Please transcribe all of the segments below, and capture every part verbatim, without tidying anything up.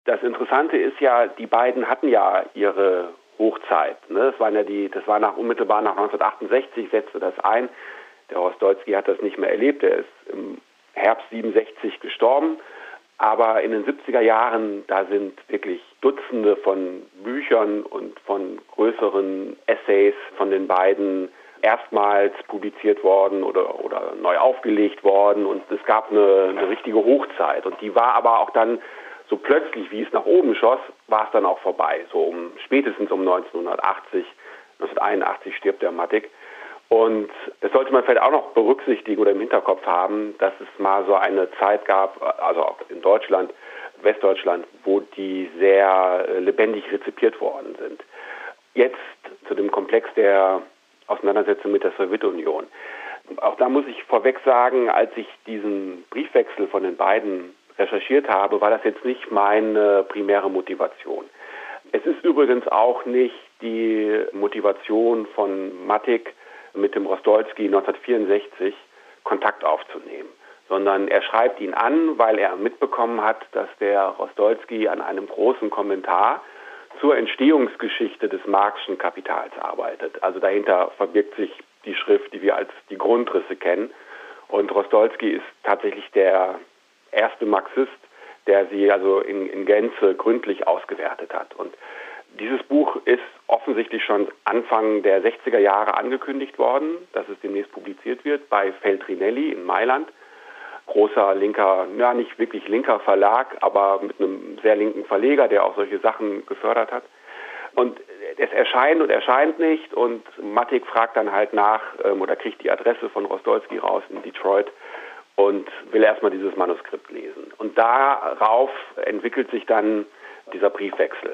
Das Interessante ist ja, die beiden hatten ja ihre Hochzeit. Ne? Das, waren ja die, das war nach, unmittelbar nach neunzehnhundertachtundsechzig, setzte das ein. Der Rostolski hat das nicht mehr erlebt. Er ist im Herbst siebenundsechzig gestorben. Aber in den siebziger Jahren, da sind wirklich Dutzende von Büchern und von größeren Essays von den beiden erstmals publiziert worden oder, oder neu aufgelegt worden. Und es gab eine, eine richtige Hochzeit. Und die war aber auch dann so plötzlich, wie es nach oben schoss, war es dann auch vorbei. So um spätestens um neunzehnhundertachtzig, neunzehnhunderteinundachtzig stirbt der Mattig. Und das sollte man vielleicht auch noch berücksichtigen oder im Hinterkopf haben, dass es mal so eine Zeit gab, also auch in Deutschland, Westdeutschland, wo die sehr lebendig rezipiert worden sind. Jetzt zu dem Komplex der Auseinandersetzung mit der Sowjetunion. Auch da muss ich vorweg sagen, als ich diesen Briefwechsel von den beiden recherchiert habe, war das jetzt nicht meine primäre Motivation. Es ist übrigens auch nicht die Motivation von Mattig, mit dem Rostolski neunzehnhundertvierundsechzig Kontakt aufzunehmen, sondern er schreibt ihn an, weil er mitbekommen hat, dass der Rostolski an einem großen Kommentar zur Entstehungsgeschichte des Marxischen Kapitals arbeitet. Also dahinter verbirgt sich die Schrift, die wir als die Grundrisse kennen. Und Rostolski ist tatsächlich der erste Marxist, der sie also in, in Gänze gründlich ausgewertet hat. Und dieses Buch ist offensichtlich schon Anfang der sechziger Jahre angekündigt worden, dass es demnächst publiziert wird bei Feltrinelli in Mailand. Großer linker, ja nicht wirklich linker Verlag, aber mit einem sehr linken Verleger, der auch solche Sachen gefördert hat. Und es erscheint und erscheint nicht und Mattig fragt dann halt nach ähm, oder kriegt die Adresse von Rostolski raus in Detroit und will erstmal dieses Manuskript lesen. Und darauf entwickelt sich dann dieser Briefwechsel.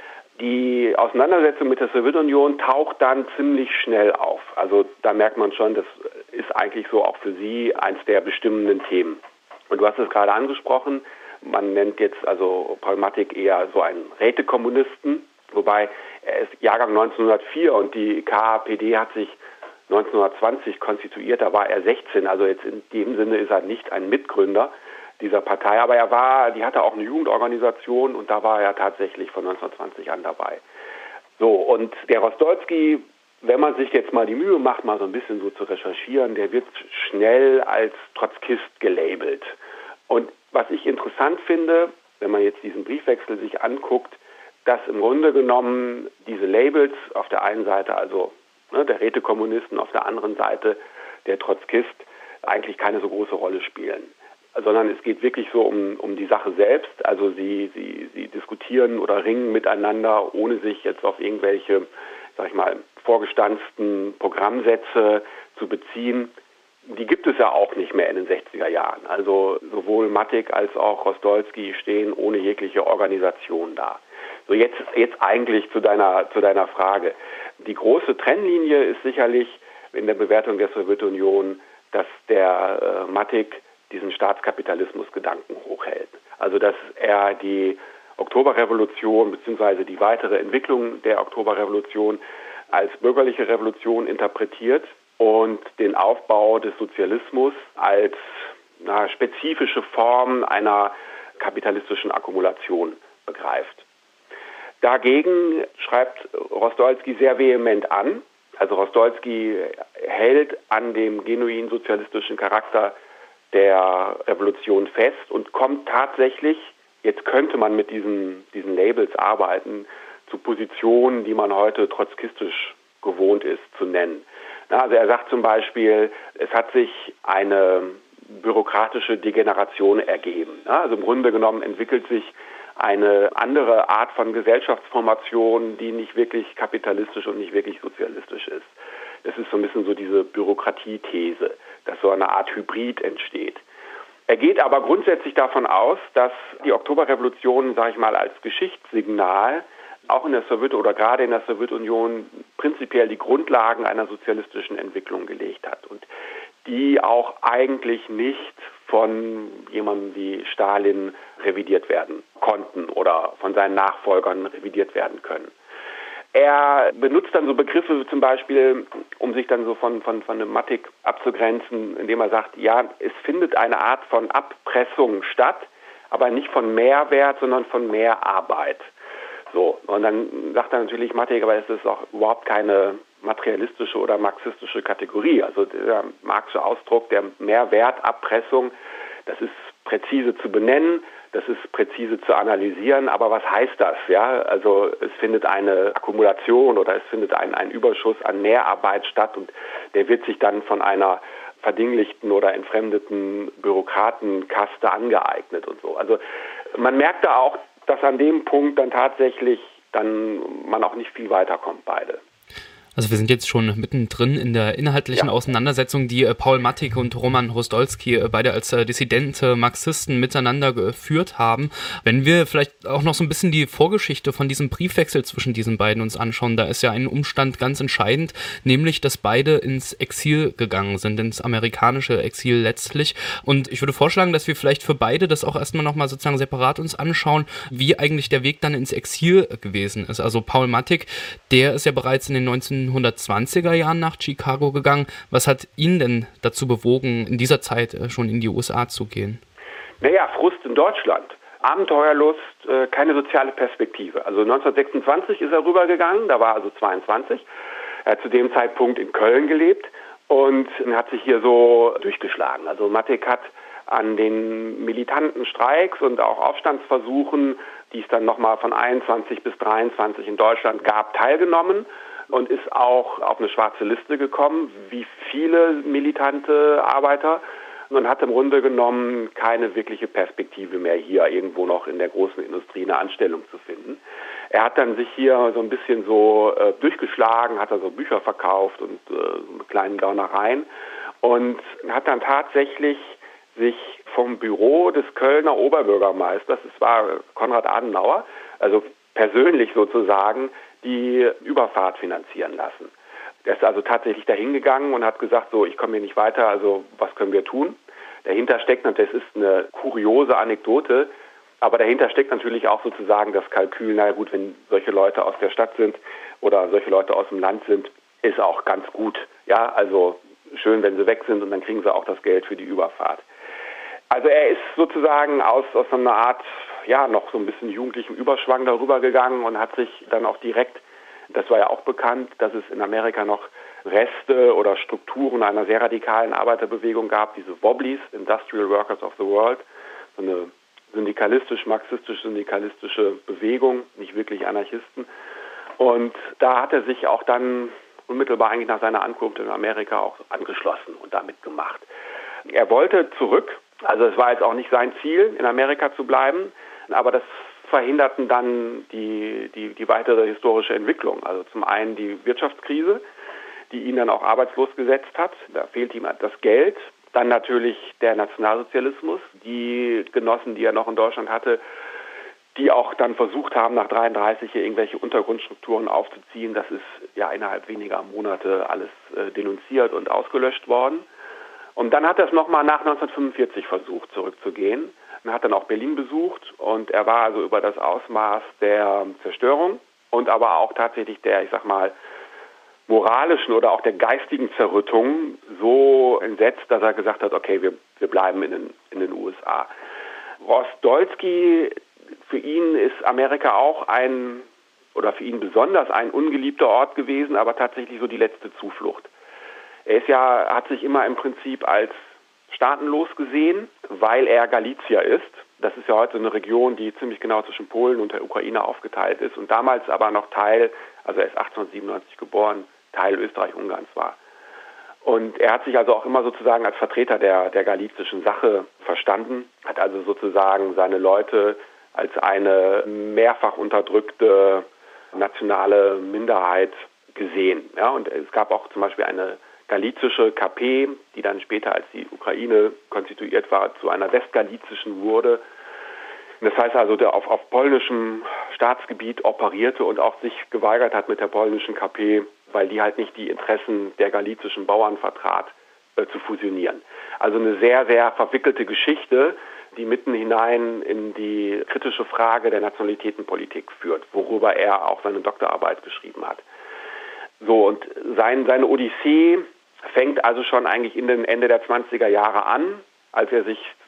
Die Auseinandersetzung mit der Sowjetunion taucht dann ziemlich schnell auf. Also da merkt man schon, das ist eigentlich so auch für sie eins der bestimmenden Themen. Und du hast es gerade angesprochen, man nennt jetzt also Paul Mattig eher so einen Rätekommunisten, wobei er ist Jahrgang neunzehnhundertvier und die K A P D hat sich neunzehnhundertzwanzig konstituiert, da war er sechzehn, also jetzt in dem Sinne ist er nicht ein Mitgründer dieser Partei, aber er war, die hatte auch eine Jugendorganisation und da war er tatsächlich von neunzehnhundertzwanzig an dabei. So, und der Rostolski, wenn man sich jetzt mal die Mühe macht, mal so ein bisschen so zu recherchieren, der wird schnell als Trotzkist gelabelt. Und was ich interessant finde, wenn man jetzt diesen Briefwechsel sich anguckt, dass im Grunde genommen diese Labels auf der einen Seite, also ne, der Rätekommunisten, auf der anderen Seite der Trotzkist, eigentlich keine so große Rolle spielen. Sondern es geht wirklich so um, um die Sache selbst. Also sie, sie, sie diskutieren oder ringen miteinander, ohne sich jetzt auf irgendwelche, sag ich mal, vorgestanzten Programmsätze zu beziehen. Die gibt es ja auch nicht mehr in den sechziger Jahren. Also sowohl Mattig als auch Rostolski stehen ohne jegliche Organisation da. So jetzt, jetzt eigentlich zu deiner, zu deiner Frage. Die große Trennlinie ist sicherlich in der Bewertung der Sowjetunion, dass der äh, Mattig diesen Staatskapitalismus-Gedanken hochhält. Also dass er die Oktoberrevolution bzw. die weitere Entwicklung der Oktoberrevolution als bürgerliche Revolution interpretiert und den Aufbau des Sozialismus als na, spezifische Form einer kapitalistischen Akkumulation begreift. Dagegen schreibt Rostolski sehr vehement an. Also Rostolski hält an dem genuin sozialistischen Charakter der Revolution fest und kommt tatsächlich, jetzt könnte man mit diesen, diesen Labels arbeiten, zu Positionen, die man heute trotzkistisch gewohnt ist zu nennen. Also er sagt zum Beispiel, es hat sich eine bürokratische Degeneration ergeben. Also im Grunde genommen entwickelt sich eine andere Art von Gesellschaftsformation, die nicht wirklich kapitalistisch und nicht wirklich sozialistisch ist. Das ist so ein bisschen so diese Bürokratiethese, dass so eine Art Hybrid entsteht. Er geht aber grundsätzlich davon aus, dass die Oktoberrevolution, sage ich mal, als Geschichtssignal auch in der Sowjet- oder gerade in der Sowjetunion prinzipiell die Grundlagen einer sozialistischen Entwicklung gelegt hat und die auch eigentlich nicht von jemandem wie Stalin revidiert werden konnten oder von seinen Nachfolgern revidiert werden können. Er benutzt dann so Begriffe zum Beispiel, um sich dann so von, von, von dem Mattig abzugrenzen, indem er sagt, ja, es findet eine Art von Abpressung statt, aber nicht von Mehrwert, sondern von Mehrarbeit. So, und dann sagt er natürlich Mattek, aber es ist auch überhaupt keine materialistische oder marxistische Kategorie. Also der marxische Ausdruck der Mehrwertabpressung, das ist präzise zu benennen, das ist präzise zu analysieren, aber was heißt das? Ja, also es findet eine Akkumulation oder es findet ein, ein Überschuss an Mehrarbeit statt und der wird sich dann von einer verdinglichten oder entfremdeten Bürokratenkaste angeeignet und so. Also man merkt da auch, dass an dem Punkt dann tatsächlich dann man auch nicht viel weiterkommt, beide. Also wir sind jetzt schon mittendrin in der inhaltlichen ja. Auseinandersetzung, die äh, Paul Mattek und Roman Hrostolski äh, beide als äh, dissidente Marxisten miteinander geführt haben. Wenn wir vielleicht auch noch so ein bisschen die Vorgeschichte von diesem Briefwechsel zwischen diesen beiden uns anschauen, da ist ja ein Umstand ganz entscheidend, nämlich, dass beide ins Exil gegangen sind, ins amerikanische Exil letztlich. Und ich würde vorschlagen, dass wir vielleicht für beide das auch erstmal nochmal sozusagen separat uns anschauen, wie eigentlich der Weg dann ins Exil gewesen ist. Also Paul Mattek, der ist ja bereits in den neunzehnhundertzwanziger Jahren nach Chicago gegangen. Was hat ihn denn dazu bewogen, in dieser Zeit schon in die U S A zu gehen? Naja, Frust in Deutschland. Abenteuerlust, keine soziale Perspektive. Also neunzehnhundertsechsundzwanzig ist er rübergegangen, da war er also zweiundzwanzig. Er hat zu dem Zeitpunkt in Köln gelebt und hat sich hier so durchgeschlagen. Also Mattek hat an den militanten Streiks und auch Aufstandsversuchen, die es dann nochmal von einundzwanzig bis dreiundzwanzig in Deutschland gab, teilgenommen und ist auch auf eine schwarze Liste gekommen, wie viele militante Arbeiter, und hat im Grunde genommen keine wirkliche Perspektive mehr, hier irgendwo noch in der großen Industrie eine Anstellung zu finden. Er hat dann sich hier so ein bisschen so äh, durchgeschlagen, hat also Bücher verkauft und äh, so kleinen Gaunereien und hat dann tatsächlich sich vom Büro des Kölner Oberbürgermeisters, das war Konrad Adenauer, also persönlich sozusagen, die Überfahrt finanzieren lassen. Der ist also tatsächlich dahin gegangen und hat gesagt, so, ich komme hier nicht weiter, also was können wir tun? Dahinter steckt, und das ist eine kuriose Anekdote, aber dahinter steckt natürlich auch sozusagen das Kalkül, naja gut, wenn solche Leute aus der Stadt sind oder solche Leute aus dem Land sind, ist auch ganz gut. Ja, also schön, wenn sie weg sind und dann kriegen sie auch das Geld für die Überfahrt. Also er ist sozusagen aus, aus so einer Art, ja, noch so ein bisschen jugendlichem Überschwang darüber gegangen und hat sich dann auch direkt, das war ja auch bekannt, dass es in Amerika noch Reste oder Strukturen einer sehr radikalen Arbeiterbewegung gab, diese Wobblies, Industrial Workers of the World, so eine syndikalistisch-marxistisch-syndikalistische Bewegung, nicht wirklich Anarchisten. Und da hat er sich auch dann unmittelbar eigentlich nach seiner Ankunft in Amerika auch angeschlossen und damit gemacht. Er wollte zurück, also es war jetzt auch nicht sein Ziel, in Amerika zu bleiben, aber das verhinderten dann die, die, die weitere historische Entwicklung. Also zum einen die Wirtschaftskrise, die ihn dann auch arbeitslos gesetzt hat. Da fehlt ihm das Geld. Dann natürlich der Nationalsozialismus. Die Genossen, die er noch in Deutschland hatte, die auch dann versucht haben, nach dreiunddreißig hier irgendwelche Untergrundstrukturen aufzuziehen. Das ist ja innerhalb weniger Monate alles äh, denunziert und ausgelöscht worden. Und dann hat er es nochmal nach neunzehnhundertfünfundvierzig versucht, zurückzugehen. Er hat dann auch Berlin besucht und er war also über das Ausmaß der Zerstörung und aber auch tatsächlich der, ich sag mal, moralischen oder auch der geistigen Zerrüttung so entsetzt, dass er gesagt hat, okay, wir, wir bleiben in den, in den U S A. Hrostolski, für ihn ist Amerika auch ein, oder für ihn besonders ein ungeliebter Ort gewesen, aber tatsächlich so die letzte Zuflucht. Er ist ja, hat sich immer im Prinzip als staatenlos gesehen, weil er Galizier ist. Das ist ja heute eine Region, die ziemlich genau zwischen Polen und der Ukraine aufgeteilt ist und damals aber noch Teil, also er ist achtzehnhundertsiebenundneunzig geboren, Teil Österreich-Ungarns war. Und er hat sich also auch immer sozusagen als Vertreter der, der galizischen Sache verstanden, hat also sozusagen seine Leute als eine mehrfach unterdrückte nationale Minderheit gesehen. Ja, und es gab auch zum Beispiel eine galizische K P, die dann später, als die Ukraine konstituiert war, zu einer westgalizischen wurde. Das heißt also, der auf, auf polnischem Staatsgebiet operierte und auch sich geweigert hat mit der polnischen K P, weil die halt nicht die Interessen der galizischen Bauern vertrat, äh, zu fusionieren. Also eine sehr, sehr verwickelte Geschichte, die mitten hinein in die kritische Frage der Nationalitätenpolitik führt, worüber er auch seine Doktorarbeit geschrieben hat. So, und sein, seine Odyssee fängt also schon eigentlich in den Ende der zwanziger Jahre an, als er sich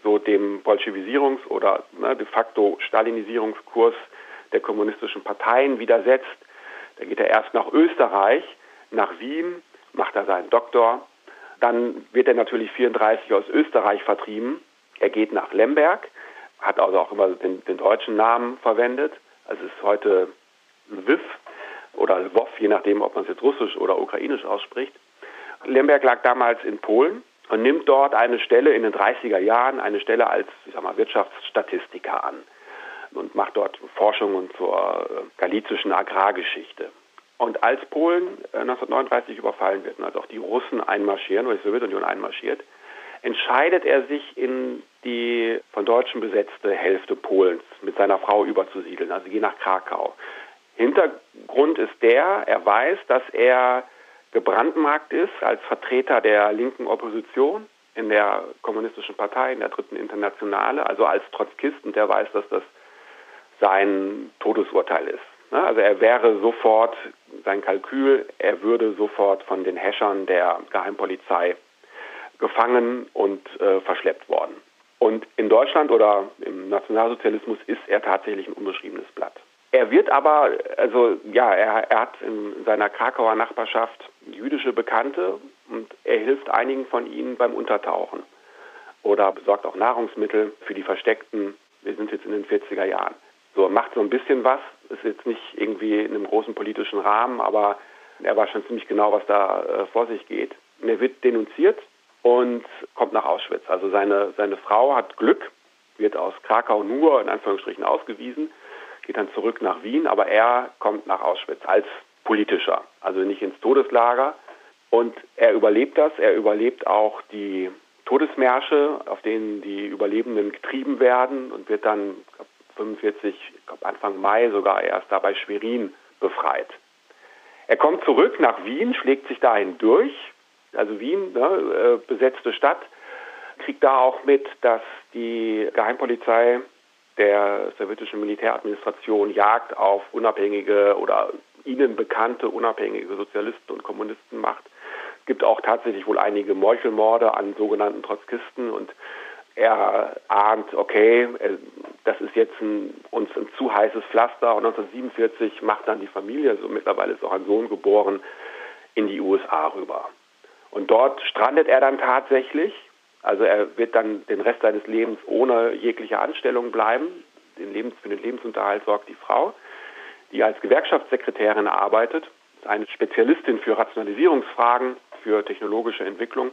so dem Bolschewisierungs- oder ne, de facto Stalinisierungskurs der kommunistischen Parteien widersetzt. Da geht er erst nach Österreich, nach Wien, macht er seinen Doktor. Dann wird er natürlich vierunddreißig aus Österreich vertrieben. Er geht nach Lemberg, hat also auch immer den, den deutschen Namen verwendet. Also es ist heute Lviv oder Lwów, je nachdem, ob man es jetzt russisch oder ukrainisch ausspricht. Lemberg lag damals in Polen und nimmt dort eine Stelle in den dreißiger Jahren, eine Stelle als, ich sag mal, Wirtschaftsstatistiker an und macht dort Forschungen zur galizischen Agrargeschichte. Und als Polen neunzehnhundertneununddreißig überfallen wird und als auch die Russen einmarschieren, oder die Sowjetunion einmarschiert, entscheidet er sich, in die von Deutschen besetzte Hälfte Polens mit seiner Frau überzusiedeln, also geht nach Krakau. Hintergrund ist der, er weiß, dass er gebrandmarkt ist als Vertreter der linken Opposition in der kommunistischen Partei, in der Dritten Internationale, also als Trotzkist, und der weiß, dass das sein Todesurteil ist. Also er wäre sofort, sein Kalkül, er würde sofort von den Häschern der Geheimpolizei gefangen und äh, verschleppt worden. Und in Deutschland oder im Nationalsozialismus ist er tatsächlich ein unbeschriebenes Blatt. Er wird aber, also ja, er, er hat in seiner Krakauer Nachbarschaft jüdische Bekannte und er hilft einigen von ihnen beim Untertauchen oder besorgt auch Nahrungsmittel für die Versteckten. Wir sind jetzt in den vierziger Jahren. So, er macht so ein bisschen was, ist jetzt nicht irgendwie in einem großen politischen Rahmen, aber er weiß schon ziemlich genau, was da äh, vor sich geht. Und er wird denunziert und kommt nach Auschwitz. Also seine, seine Frau hat Glück, wird aus Krakau nur in Anführungsstrichen ausgewiesen, geht dann zurück nach Wien, aber er kommt nach Auschwitz als politischer, also nicht ins Todeslager. Und er überlebt das, er überlebt auch die Todesmärsche, auf denen die Überlebenden getrieben werden und wird dann fünfundvierzig, ich glaube Anfang Mai sogar erst da bei Schwerin befreit. Er kommt zurück nach Wien, schlägt sich dahin durch, also Wien, ne, besetzte Stadt, kriegt da auch mit, dass die Geheimpolizei der sowjetischen Militäradministration Jagd auf unabhängige oder ihnen bekannte unabhängige Sozialisten und Kommunisten macht. Es gibt auch tatsächlich wohl einige Meuchelmorde an sogenannten Trotzkisten und er ahnt, okay, das ist jetzt ein, uns ein zu heißes Pflaster, und neunzehnhundertsiebenundvierzig macht dann die Familie, so mittlerweile ist auch ein Sohn geboren, in die U S A rüber. Und dort strandet er dann tatsächlich. Also er wird dann den Rest seines Lebens ohne jegliche Anstellung bleiben. Den Lebens, für den Lebensunterhalt sorgt die Frau, die als Gewerkschaftssekretärin arbeitet. Ist eine Spezialistin für Rationalisierungsfragen, für technologische Entwicklung.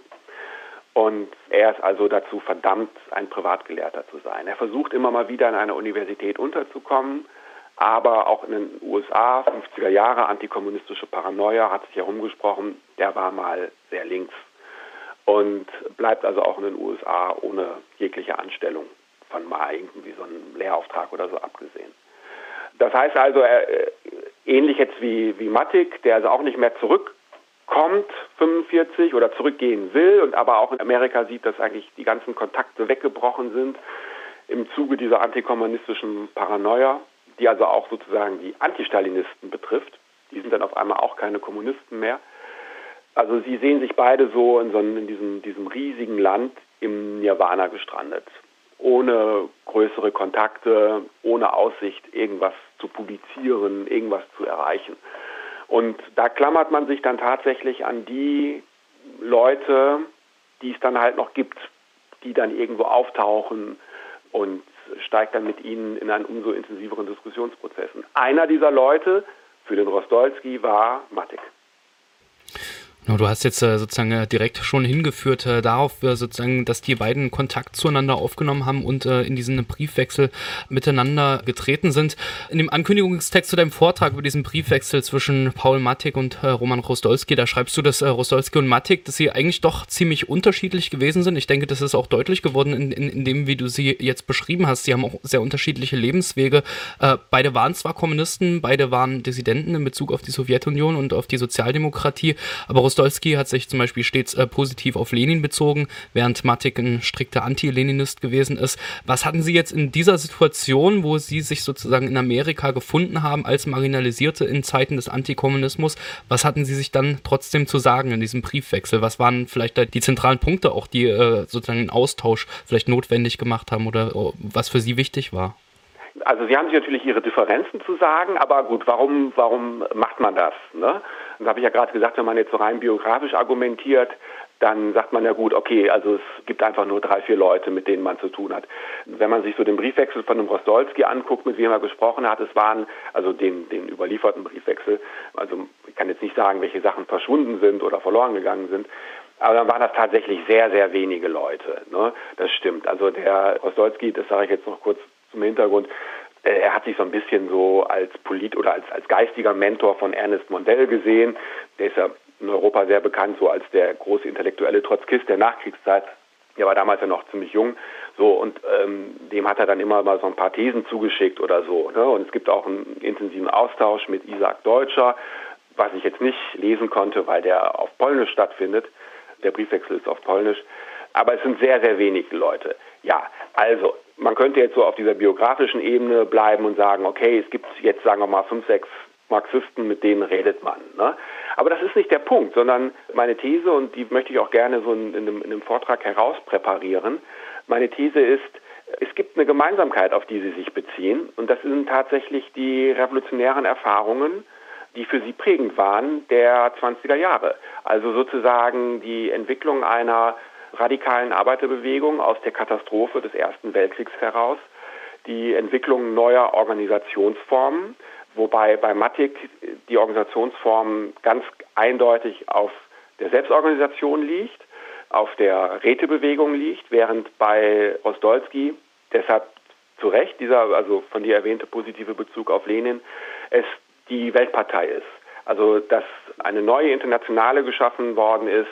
Und er ist also dazu verdammt, ein Privatgelehrter zu sein. Er versucht immer mal wieder in einer Universität unterzukommen, aber auch in den U S A, fünfziger Jahre, antikommunistische Paranoia, hat sich herumgesprochen, der war mal sehr links. Und bleibt also auch in den U S A ohne jegliche Anstellung, von mal irgendwie so einem Lehrauftrag oder so abgesehen. Das heißt also, er, ähnlich jetzt wie, wie Mattig, der also auch nicht mehr zurückkommt, fünfundvierzig, oder zurückgehen will und aber auch in Amerika sieht, dass eigentlich die ganzen Kontakte weggebrochen sind im Zuge dieser antikommunistischen Paranoia, die also auch sozusagen die Antistalinisten betrifft. Die sind dann auf einmal auch keine Kommunisten mehr. Also sie sehen sich beide so in, so einem, in diesem, diesem riesigen Land im Nirvana gestrandet. Ohne größere Kontakte, ohne Aussicht, irgendwas zu publizieren, irgendwas zu erreichen. Und da klammert man sich dann tatsächlich an die Leute, die es dann halt noch gibt, die dann irgendwo auftauchen und steigt dann mit ihnen in einen umso intensiveren Diskussionsprozess. Und einer dieser Leute für den Rostolski war Mattig. Du hast jetzt äh, sozusagen äh, direkt schon hingeführt äh, darauf, äh, sozusagen, dass die beiden Kontakt zueinander aufgenommen haben und äh, in diesen Briefwechsel miteinander getreten sind. In dem Ankündigungstext zu deinem Vortrag über diesen Briefwechsel zwischen Paul Mattig und äh, Roman Rostolski, da schreibst du, dass äh, Rostolski und Mattig, dass sie eigentlich doch ziemlich unterschiedlich gewesen sind. Ich denke, das ist auch deutlich geworden in, in, in dem, wie du sie jetzt beschrieben hast. Sie haben auch sehr unterschiedliche Lebenswege. Äh, beide waren zwar Kommunisten, beide waren Dissidenten in Bezug auf die Sowjetunion und auf die Sozialdemokratie, aber Rostolski Rostolski hat sich zum Beispiel stets äh, positiv auf Lenin bezogen, während Mattig ein strikter Anti-Leninist gewesen ist. Was hatten Sie jetzt in dieser Situation, wo Sie sich sozusagen in Amerika gefunden haben als Marginalisierte in Zeiten des Antikommunismus, was hatten Sie sich dann trotzdem zu sagen in diesem Briefwechsel? Was waren vielleicht da die zentralen Punkte auch, die äh, sozusagen einen Austausch vielleicht notwendig gemacht haben oder oh, was für Sie wichtig war? Also Sie haben sich natürlich Ihre Differenzen zu sagen, aber gut, warum, warum macht man das? Ne? Das habe ich ja gerade gesagt, wenn man jetzt so rein biografisch argumentiert, dann sagt man ja gut, okay, also es gibt einfach nur drei, vier Leute, mit denen man zu tun hat. Wenn man sich so den Briefwechsel von dem Rostolski anguckt, mit wem er gesprochen hat, es waren, also den, den überlieferten Briefwechsel, also ich kann jetzt nicht sagen, welche Sachen verschwunden sind oder verloren gegangen sind, aber dann waren das tatsächlich sehr, sehr wenige Leute. Ne? Das stimmt. Also der Rostolski, das sage ich jetzt noch kurz zum Hintergrund, er hat sich so ein bisschen so als Polit- oder als, als geistiger Mentor von Ernest Mondell gesehen. Der ist ja in Europa sehr bekannt, so als der große intellektuelle Trotzkist der Nachkriegszeit. Der war damals ja noch ziemlich jung. So, und ähm, dem hat er dann immer mal so ein paar Thesen zugeschickt oder so. Ne? Und es gibt auch einen intensiven Austausch mit Isaac Deutscher, was ich jetzt nicht lesen konnte, weil der auf Polnisch stattfindet. Der Briefwechsel ist auf Polnisch. Aber es sind sehr, sehr wenige Leute. Ja, also man könnte jetzt so auf dieser biografischen Ebene bleiben und sagen, okay, es gibt jetzt, sagen wir mal, fünf, sechs Marxisten, mit denen redet man. Ne? Aber das ist nicht der Punkt, sondern meine These, und die möchte ich auch gerne so in, in, einem, in einem Vortrag herauspräparieren, meine These ist, es gibt eine Gemeinsamkeit, auf die sie sich beziehen, und das sind tatsächlich die revolutionären Erfahrungen, die für sie prägend waren, der zwanziger Jahre. Also sozusagen die Entwicklung einer radikalen Arbeiterbewegung aus der Katastrophe des Ersten Weltkriegs heraus, die Entwicklung neuer Organisationsformen, wobei bei Mattig die Organisationsform ganz eindeutig auf der Selbstorganisation liegt, auf der Rätebewegung liegt, während bei Rostolski, deshalb zu Recht dieser, also von dir erwähnte positive Bezug auf Lenin, es die Weltpartei ist. Also dass eine neue Internationale geschaffen worden ist,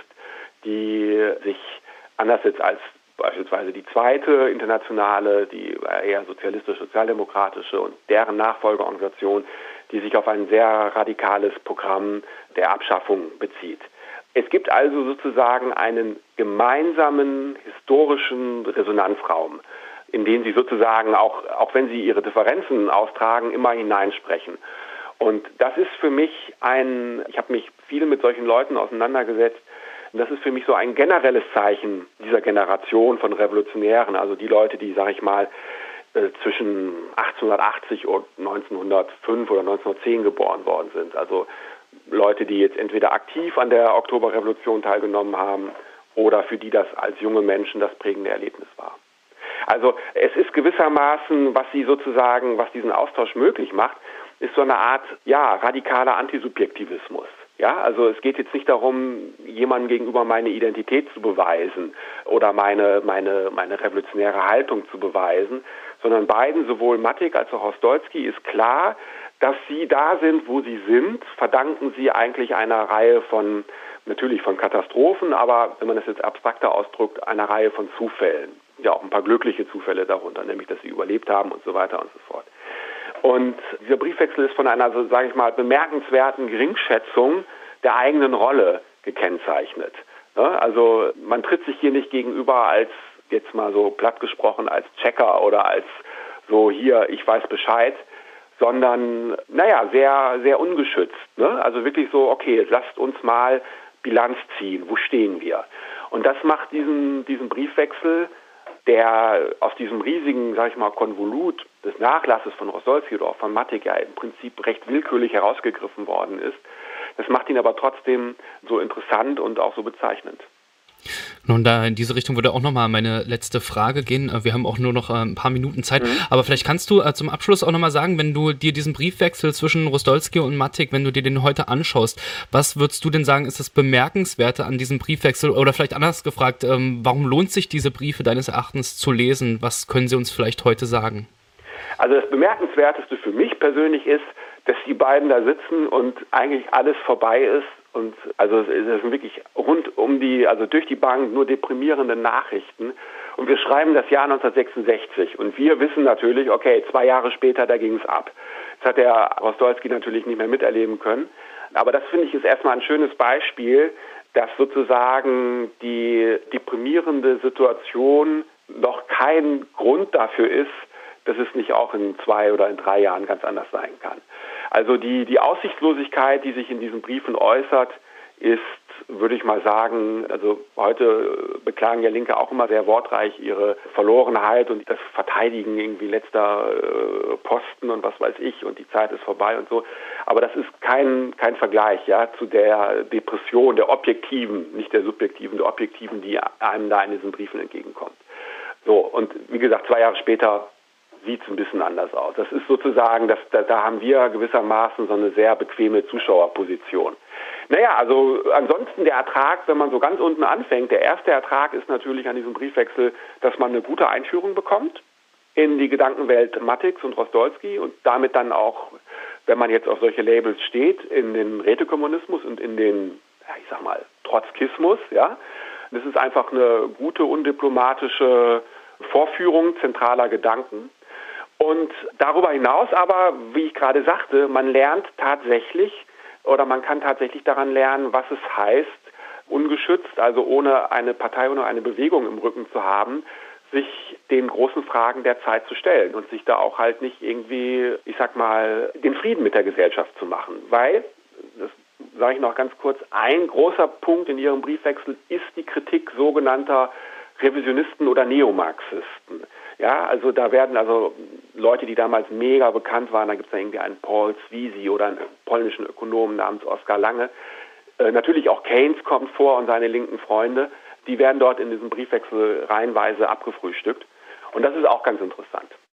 die sich anders jetzt als beispielsweise die zweite Internationale, die eher sozialistisch-sozialdemokratische und deren Nachfolgeorganisation, die sich auf ein sehr radikales Programm der Abschaffung bezieht. Es gibt also sozusagen einen gemeinsamen historischen Resonanzraum, in den sie sozusagen, auch, auch wenn sie ihre Differenzen austragen, immer hineinsprechen. Und das ist für mich ein, ich habe mich viel mit solchen Leuten auseinandergesetzt, und das ist für mich so ein generelles Zeichen dieser Generation von Revolutionären, also die Leute, die, sage ich mal, äh, zwischen achtzehnhundertachtzig und neunzehnhundertfünf oder neunzehnhundertzehn geboren worden sind. Also Leute, die jetzt entweder aktiv an der Oktoberrevolution teilgenommen haben oder für die das als junge Menschen das prägende Erlebnis war. Also es ist gewissermaßen, was sie sozusagen, was diesen Austausch möglich macht, ist so eine Art, ja, radikaler Antisubjektivismus. Ja, also es geht jetzt nicht darum, jemandem gegenüber meine Identität zu beweisen oder meine, meine, meine revolutionäre Haltung zu beweisen, sondern beiden, sowohl Mattig als auch Rostolski, ist klar, dass sie da sind, wo sie sind, verdanken sie eigentlich einer Reihe von, natürlich von Katastrophen, aber wenn man das jetzt abstrakter ausdrückt, einer Reihe von Zufällen. Ja, auch ein paar glückliche Zufälle darunter, nämlich, dass sie überlebt haben und so weiter und so fort. Und dieser Briefwechsel ist von einer, so sage ich mal, bemerkenswerten Geringschätzung der eigenen Rolle gekennzeichnet. Also man tritt sich hier nicht gegenüber als, jetzt mal so platt gesprochen, als Checker oder als so hier, ich weiß Bescheid, sondern, naja, sehr, sehr ungeschützt. Also wirklich so, okay, lasst uns mal Bilanz ziehen, wo stehen wir? Und das macht diesen, diesen Briefwechsel, der aus diesem riesigen, sag ich mal, Konvolut des Nachlasses von Rostolski oder auch von Mattig ja im Prinzip recht willkürlich herausgegriffen worden ist. Das macht ihn aber trotzdem so interessant und auch so bezeichnend. Nun, da in diese Richtung würde auch nochmal meine letzte Frage gehen. Wir haben auch nur noch ein paar Minuten Zeit. Mhm. Aber vielleicht kannst du zum Abschluss auch nochmal sagen, wenn du dir diesen Briefwechsel zwischen Rostolski und Mattig, wenn du dir den heute anschaust, was würdest du denn sagen, ist das Bemerkenswerte an diesem Briefwechsel? Oder vielleicht anders gefragt, warum lohnt sich diese Briefe deines Erachtens zu lesen? Was können sie uns vielleicht heute sagen? Also das Bemerkenswerteste für mich persönlich ist, dass die beiden da sitzen und eigentlich alles vorbei ist. Und also es sind wirklich rund um die, also durch die Bank nur deprimierende Nachrichten. Und wir schreiben das Jahr neunzehnhundertsechsundsechzig. Und wir wissen natürlich, okay, zwei Jahre später, da ging es ab. Das hat der Rostolski natürlich nicht mehr miterleben können. Aber das, finde ich, ist erstmal ein schönes Beispiel, dass sozusagen die deprimierende Situation noch kein Grund dafür ist, dass es nicht auch in zwei oder in drei Jahren ganz anders sein kann. Also die, die Aussichtslosigkeit, die sich in diesen Briefen äußert, ist, würde ich mal sagen, also heute beklagen ja Linke auch immer sehr wortreich ihre Verlorenheit und das Verteidigen irgendwie letzter äh, Posten und was weiß ich und die Zeit ist vorbei und so. Aber das ist kein, kein Vergleich, ja, zu der Depression, der objektiven, nicht der subjektiven, der objektiven, die einem da in diesen Briefen entgegenkommt. So, und wie gesagt, zwei Jahre später sieht es ein bisschen anders aus. Das ist sozusagen, das, da, da haben wir gewissermaßen so eine sehr bequeme Zuschauerposition. Naja, also ansonsten der Ertrag, wenn man so ganz unten anfängt, der erste Ertrag ist natürlich an diesem Briefwechsel, dass man eine gute Einführung bekommt in die Gedankenwelt Mattigs und Rosdolsky und damit dann auch, wenn man jetzt auf solche Labels steht, in den Rätekommunismus und in den, ja, ich sag mal, Trotzkismus, ja. Das ist einfach eine gute, undiplomatische Vorführung zentraler Gedanken. Und darüber hinaus aber, wie ich gerade sagte, man lernt tatsächlich oder man kann tatsächlich daran lernen, was es heißt, ungeschützt, also ohne eine Partei oder eine Bewegung im Rücken zu haben, sich den großen Fragen der Zeit zu stellen und sich da auch halt nicht irgendwie, ich sag mal, den Frieden mit der Gesellschaft zu machen. Weil, das sage ich noch ganz kurz, ein großer Punkt in Ihrem Briefwechsel ist die Kritik sogenannter Revisionisten oder Neomarxisten. Ja, also da werden also Leute, die damals mega bekannt waren, da gibt es da irgendwie einen Paul Sweezy oder einen polnischen Ökonomen namens Oskar Lange. Äh, natürlich auch Keynes kommt vor und seine linken Freunde. Die werden dort in diesem Briefwechsel reihenweise abgefrühstückt. Und das ist auch ganz interessant.